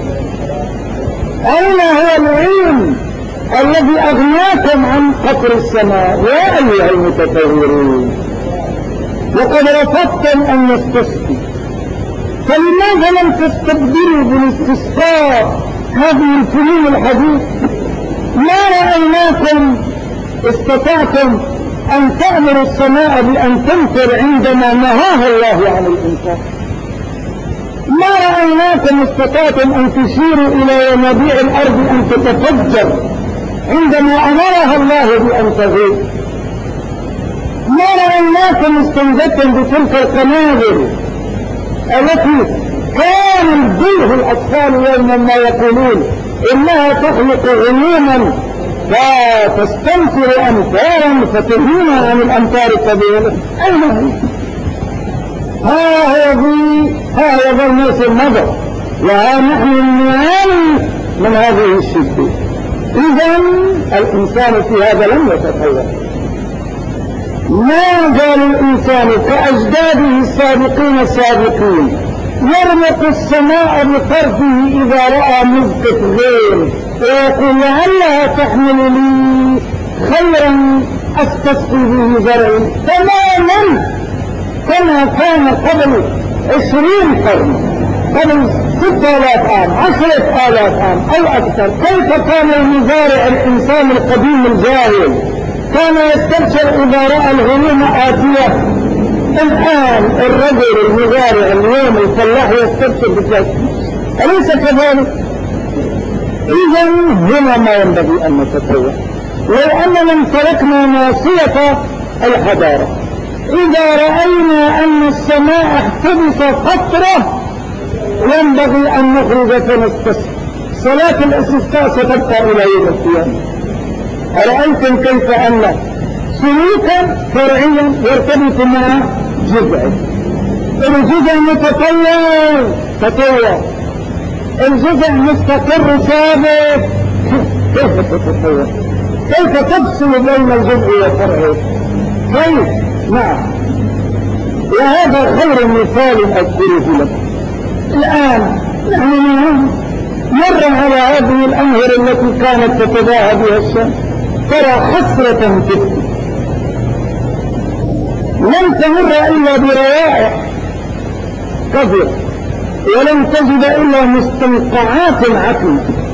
أين هو العلم الذي أغناكم عن قطر السماء يا أيها المتطورين؟ وقد رفضتم أن نستسقي، فلماذا لم تستبدلوا بالاستسقاء هذه الفنون الحديثة؟ ما رأيناكم استطعتم أن تأمروا السماء بأن تمطر عندما نهاها الله عن الإنسان. ما رأيناكم استطعتم أن تشيروا إلى ينابيع الأرض أن تتفجر عندما أمرها الله بأن تغيب. ما رأيناكم استنجدتم بتلك القنابل التي كان يبديه الأطفال يوما ما يقولون إنها تخلق غيوما فتستنفر أمطارا فتهينها عن الأمطار الطبيعية. أين هي؟ ها هو الناس النظر، وها نحن نعاني من هذه الشدة. إذن الإنسان في هذا لم يتطور، ما زال الإنسان كأجداده السابقين يرمق السماء بطرفه إذا رأى مزقة غير ويقول لعلها تحمل لي خيرا أستسقي به زرعي، تماما كما كان قبل 20 قرن، قبل 6000 عام 10,000 عام أو أكثر. كيف كان المزارع الإنسان القديم الجاهل كان يستبشر إذا رأى الغيوم آتية؟ الآن الرجل المزارع اليوم الفلاح يستبشر بالذات، أليس كذلك؟ إذن هنا ما ينبغي أن نتطور. لو أننا امتلكنا ناصية الحضارة، إذا رأينا أن السماء احتبس قطرة ينبغي أن نخرج فنستسقي. صلاة الاستسقاء ستبقى إلى يوم القيامة. أرأيتم كيف أن سلوكا فرعيا يرتبط مع جذع، الجذع تطور، الجذع مستقر ثابت، كيف تتطور؟ كيف تفصل بين الجذع وفرعه؟ كيف؟ نعم، وهذا خير مثال أذكره لكم. الآن نحن مر على هذه الأنهر التي كانت تتباهى بها الشمس، ترى حسرة تبكي، لم تمر إلا بروائح كثيرة. ولن تجد إلا مستنقعات العقل.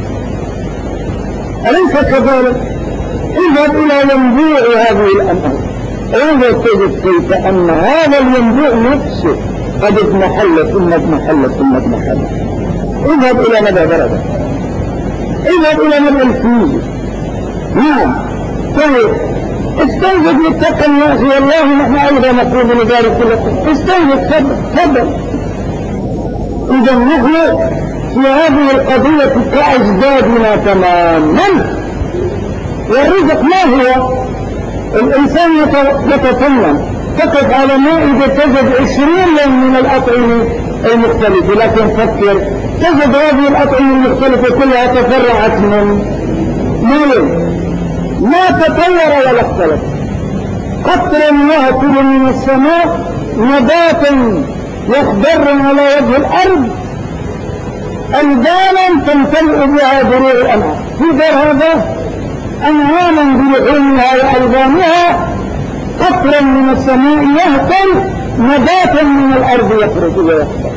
أليس كذلك؟ اذهب إلى ينبوع هذه الأنهار وانظر تجد كيف أن هذا الينبوع نفسه قد اضمحل ثم اضمحل ثم اضمحل. اذهب إلى مدى درجة، اذهب إلى مدى الفيزياء. نعم طيب استنجد للتقى الناس والله نحن أيضا نقول لذلك لكم استنجد تفضل. إذا نحن في هذه القضية كأجدادنا تماما. والرزق ما هو؟ الإنسان يتطمن تقف على مائدة تجد 20 يوم من الأطعمة المختلفة، لكن فكر تجد هذه الأطعمة المختلفة كلها تفرعت من مال ما تطور ولا اختلف. قطر يهطل من السماء نباتا يخضر على وجه الأرض ألبانا تمتلئ بها ضروع الأنهار. في دار هذا أنعاما بلحومها وألبانها قطرا من السماء يهطل نباتا من الأرض يخرج ويخضر.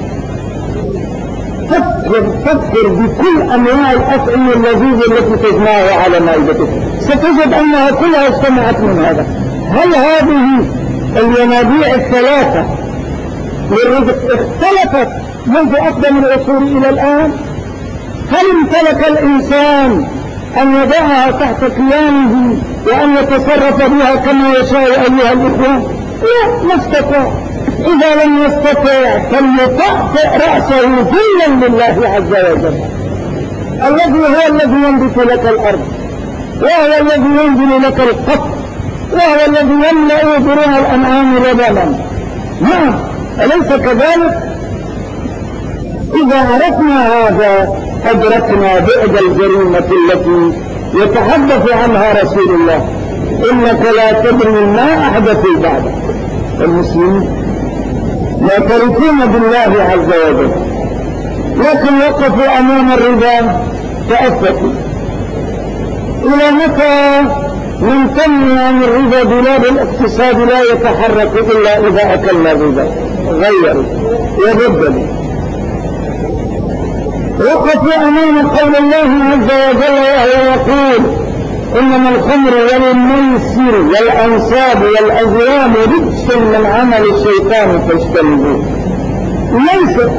فكر بكل أنواع الأطعمة اللذيذة التي تجمعها على مائدتك ستجد أنها كلها اجتمعت من هذا. هل هذه الينابيع الثلاثة للرزق اختلفت منذ أقدم العصور إلى الآن؟ هل امتلك الإنسان أن يضعها تحت قيامه وأن يتصرف بها كما يشاء أيها الإخوة؟ لا، ما استطاع. إذا لم يستطع فليطأطئ رأسه ذلا لله عز وجل الذي هو الذي ينبت لك الأرض، وهو الذي ينزل لك القطر، وهو الذي يملأ ضروع الأنعام لبنا. نعم أليس كذلك؟ إذا عرفنا هذا أدركنا بعد الجريمة التي يتحدث عنها رسول الله إنك لا تدري ما أحدثوا بعدك. المسلمين يعترفون بالله عز وجل لكن وقفوا أمام الربا تأفتوا. إلى متى نمتنع عن الربا؟ بلاد الاقتصاد لا يتحرك إلا إذا أكلنا الربا. غيروا وبدلوا. وقفوا أمام قول الله عز وجل وهو يقول إنما الخمر والميسر والأنصاب والأزلام رجس من عمل الشيطان فاجتنبوه. ليست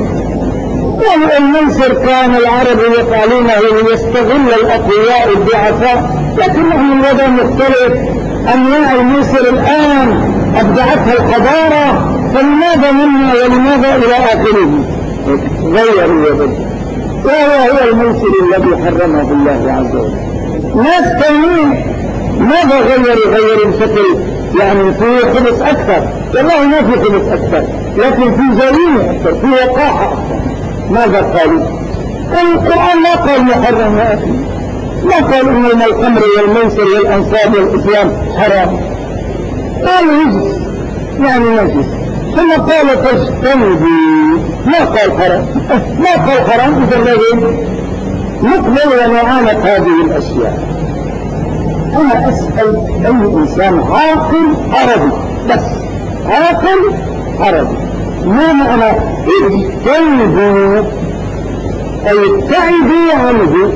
الميسر كان العرب يفعلونه ليستغل الأقوياء الضعفاء، لكنهم الوضع مختلف. أنواع الميسر الآن أبدعتها الحضارة، فلماذا منا ولماذا إلى آخره؟ غيروا وبدلوا. وهو الميسر الذي حرمه الله عز وجل. ناس ثانيين ماذا غيروا الشكل؟ يعني في خبث أكثر. والله ما في خبث أكثر، لكن في جريمة أكثر، في وقاحة أكثر. ماذا قالوا؟ القرآن لا قال محرم يا أخي، ما قال إنما الخمر والميسر والأنصاب والإسلام حرام، قال يجلس يعني نجس، ثم قال تجتنبوا، ما قال حرام. ما قال حرام. إذا الذي نقبل ونعانق هذه الأشياء. أنا أسأل أي إنسان عاقل عربي، بس عاقل عربي، ما معنى اجتنبوا؟ أي ابتعدوا عنه،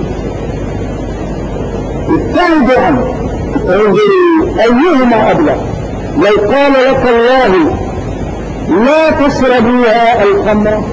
ابتعدوا عنه. أيهما أبلغ؟ لو قال لك الله لا تشربوها الخمر،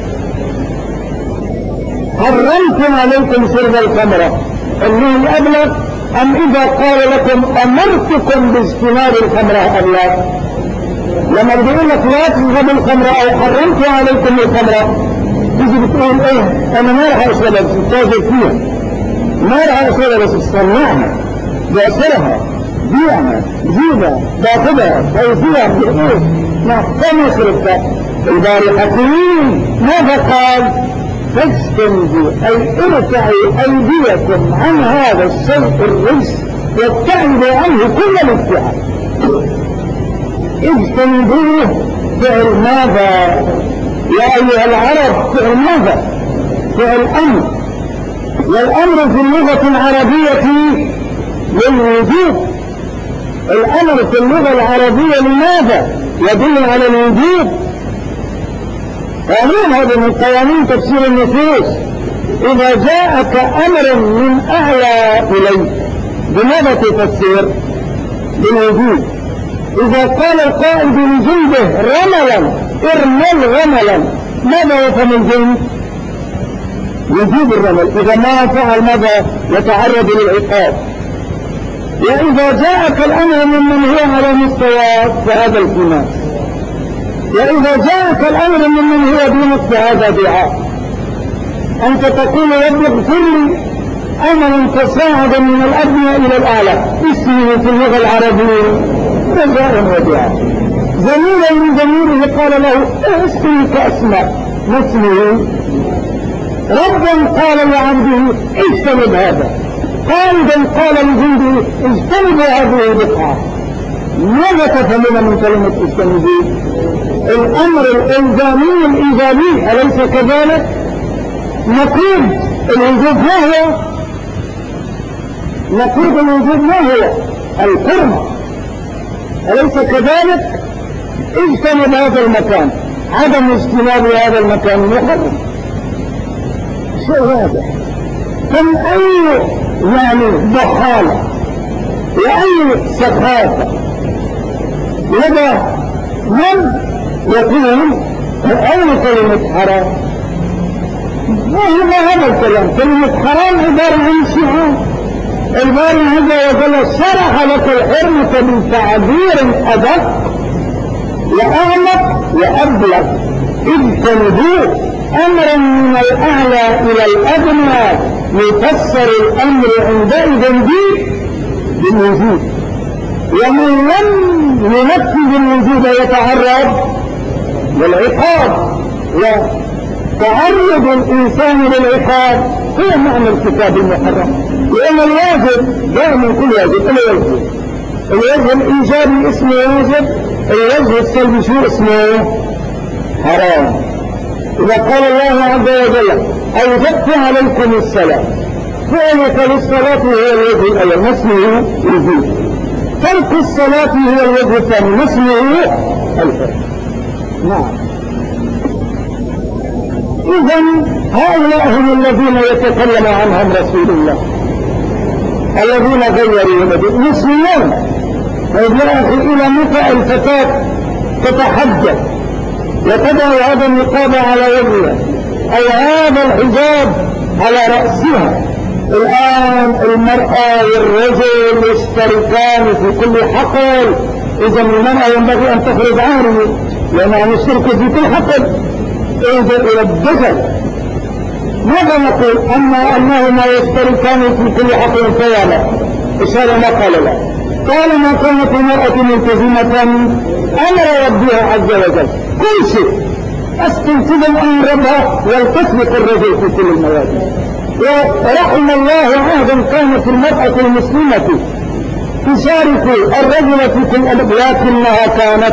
حرمتم عليكم شرب الخمر، أنه أبلغ؟ أم إذا قال لكم أمرتكم باجتناب الخمر أبلغ؟ لما بيقول لك لا تشربوا الخمر أو حرمت عليكم الخمر، تيجي بتقول إيه؟ أنا ما راح أشربها بس أتاجر فيها، ما راح أشربها بس أصنعها، بأسرها، بيعها، بجيبها، باخذها، بأوفيها، بإيه؟ ما كما شربتها. البارحتين ماذا قال؟ فاجتنبوا أي ارفعوا أيديكم عن هذا الشيء الرجس وابتعدوا عنه كل الابتعاد. اجتنبوه فعل ماذا يا أيها العرب؟ فعل ماذا؟ فعل أمر، والأمر في اللغة العربية للوجوب. الأمر في اللغة العربية لماذا؟ يدل على الوجوب. قانون هذا من قوانين تفسير النصوص. إذا جاءك أمر من أعلى إليك بماذا تفسر؟ بالوجود. إذا قال القائد لجنده رملا ارمل رملا، ماذا يفهم الجند؟ يجيب الرمل. إذا ما فعل ماذا؟ يتعرض للعقاب. وإذا جاءك الأمر ممن هو على مستوى فهذا التماس، وإذا جاءك الأمر ممن هو دونك فهذا دعاء. أنت تقول رب اغفر لي، أمرا تصاعد من الأدنى إلى الأعلى، اسمه في اللغة العربية رجاء ودعاء. زميلا من زميله قال له اسمي كأسماء، ما اسمه؟ ربا قال لعبده اجتنب هذا، قائدا قال لجنده اجتنبوا هذه البقعة. ماذا تفهمون من كلمة اجتنبوا؟ الأمر الإلزامي الإيجابي، أليس كذلك؟ نقيض الوجود ما هو؟ نقيض الوجود ما هو؟ الحرمة، أليس كذلك؟ اجتنب هذا المكان، عدم اجتناب هذا المكان محرم. شيء واضح. كم أي ضحالة وأي سخافة لدى من يقول أين كلمة حرام؟ ما هو هذا الكلام؟ كلمة حرام عبارة عن شعور. الباري عز وجل شرح لك الحرمة بتعبير أدق وأعمق وأبلغ. اجتنبوه أمرا من الأعلى إلى الأدنى، يفسر الأمر عندئذ بالوجود. ومن لم ينفذ الوجود يتعرض للعقاب، وتعرض الإنسان للعقاب هو معنى الكتاب المحرم. لأن الواجب دائما كل واجب الوجه الإيجابي اسمه واجب، الوجه السلبي شو اسمه؟ حرام. إذا قال الله عز وجل أوجبت عليكم الصلاة، فعلك للصلاة هو الوجه الأول، ما اسمه وجوب. ترك الصلاة هو الوجه الثاني، ما اسمه الفرق. نعم. إذن هؤلاء هم الذين يتكلم عنهم رسول الله، الذين غيروا النبي مسلمون. ويا أخي إلى متى الفتاة تتحدث وتضع هذا النقاب على وجهها أو هذا الحجاب على رأسها؟ الآن المرأة والرجل يشتركان في كل حقل. إذا المرأة ينبغي أن تخرج عارية، لأنها مشتركة في كل حقل. انظر إلى الدجل، ماذا نقول؟ أنهما يشتركان في كل حقل قيامة. إشارة ما قال له، قال ما كانت المرأة ملتزمة أمر ربها عز وجل كل شيء، استنتظم أمر ربها ولتسبق الرجل في كل المواجه. ورحم الله عهدا كانت المرأة المسلمة تشارك الرجل في كل أمر، لكنها كانت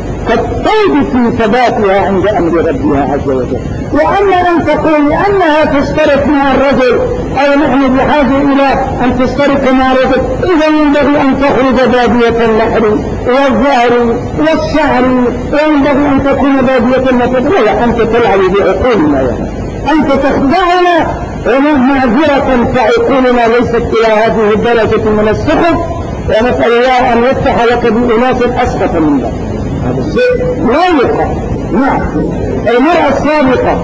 كالطيب في ثباتها عند أمر ربها عز وجل. وأما أن تقول لأنها تشترك مع الرجل أو نحن بحاجة إلى أن تشترك مع الرجل، إذا ينبغي أن تخرج بادية اللحر والظهر والشعر، وينبغي أن تكون بادية النفس. ولا أنت تلعب بعقولنا، أنت تخدعنا ومعذرة، فعقولنا ليست إلى هذه الدرجة من السخط، ونسأل الله أن يفتح لك بأناس أسخط من ذلك. هذا الشيء لا يقع. نعم. المرأة السابقة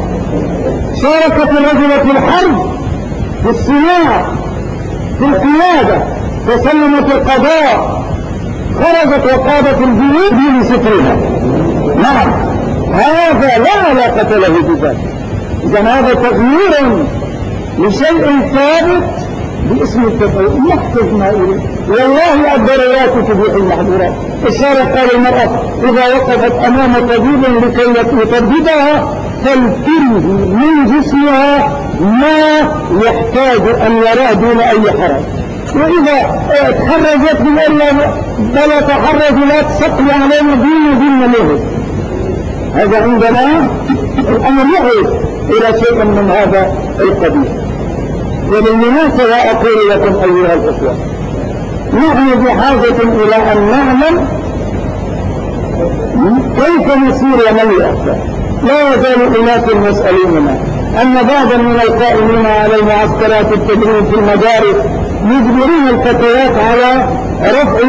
شاركت الرجل في الحرب، في الصناعة، في القيادة، تسلمت القضاء، خرجت وقادت الجيوش بسترها. نعم، هذا لا علاقة له بذلك. إذا هذا تغيير لشيء ثابت باسم التفاوت، نحتاج ما إليه. والله الضرورات تبيح المحظورات. الشارع قال المرأة إذا وقفت أمام طبيب لكي يطببها فلتره من جسمها ما يحتاج أن يراه دون أي حرج. وإذا تحرجت من إلا بلا تحرج لا تسقل علينا دين منه. هذا عندنا الأمر يعود إلى شيء من هذا القبيل. وبالمناسبة أقول لكم أيها الأخوة، نحن بحاجة إلى أن نعلم كيف نسير ومن يأخذ. لا يزال أناس يسألوننا أن بعضا من القائمين على المعسكرات التدريب في المدارس يجبرون الفتيات على رفع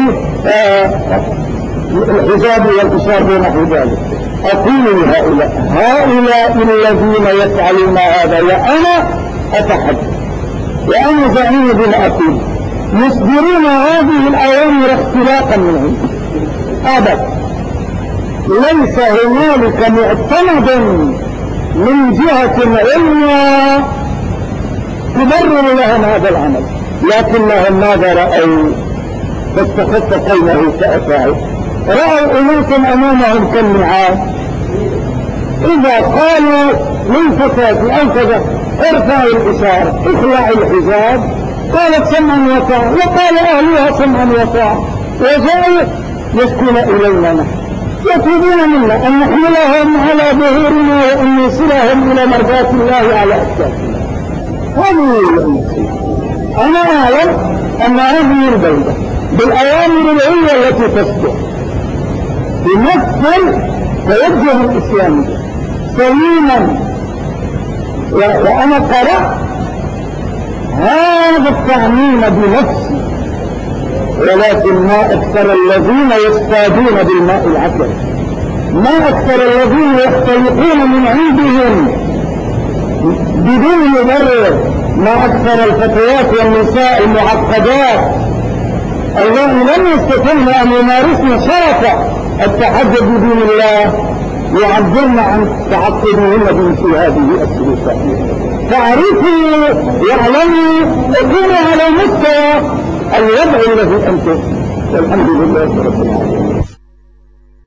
الحجاب والإشارة ونحو ذلك. أقول هؤلاء الذين يفعلون هذا وأنا أتحدث وأنا زعيم بما أقول يصدرون هذه الأوامر اختلاقا منهم أبدا. ليس هنالك معتمد من جهة عليا تبرر لهم هذا العمل، لكنهم ماذا رأوا؟ فاستخف قومه فأتاه، رأوا أناسا أمامهم كالنعام. إذا قالوا للفتاة أنفذ ارفع الإشارة اخلع الحجاب قالت سمعا وطاعة، وقال أهلها سمعا وطاعة، وجاءوا يشكون إلينا نحن يطلبون منا أن نحملهم على ظهورنا وأن نوصلهم إلى مرضاة الله على أكتافنا. هذه المسؤولية. أنا أعلم أن هذه البلدة بالأوامر العليا التي تصدر تمثل توجه الإسلامي سليما، وأنا قرأت هذا التعميم بنفسي، ولكن ما أكثر الذين يصطادون بالماء العكر، ما أكثر الذين يختلقون من عندهم بدون مبرر، ما أكثر الفتيات والنساء المعقدات اللهم لم يستطعن أن يمارسن شرف التحدث بدين الله يعبرن عن تعقدهن بمثل هذه السلوكات. فاعرفوا واعلموا وكونوا على مستوى الوضع الذي أنتم. والحمد لله رب العالمين.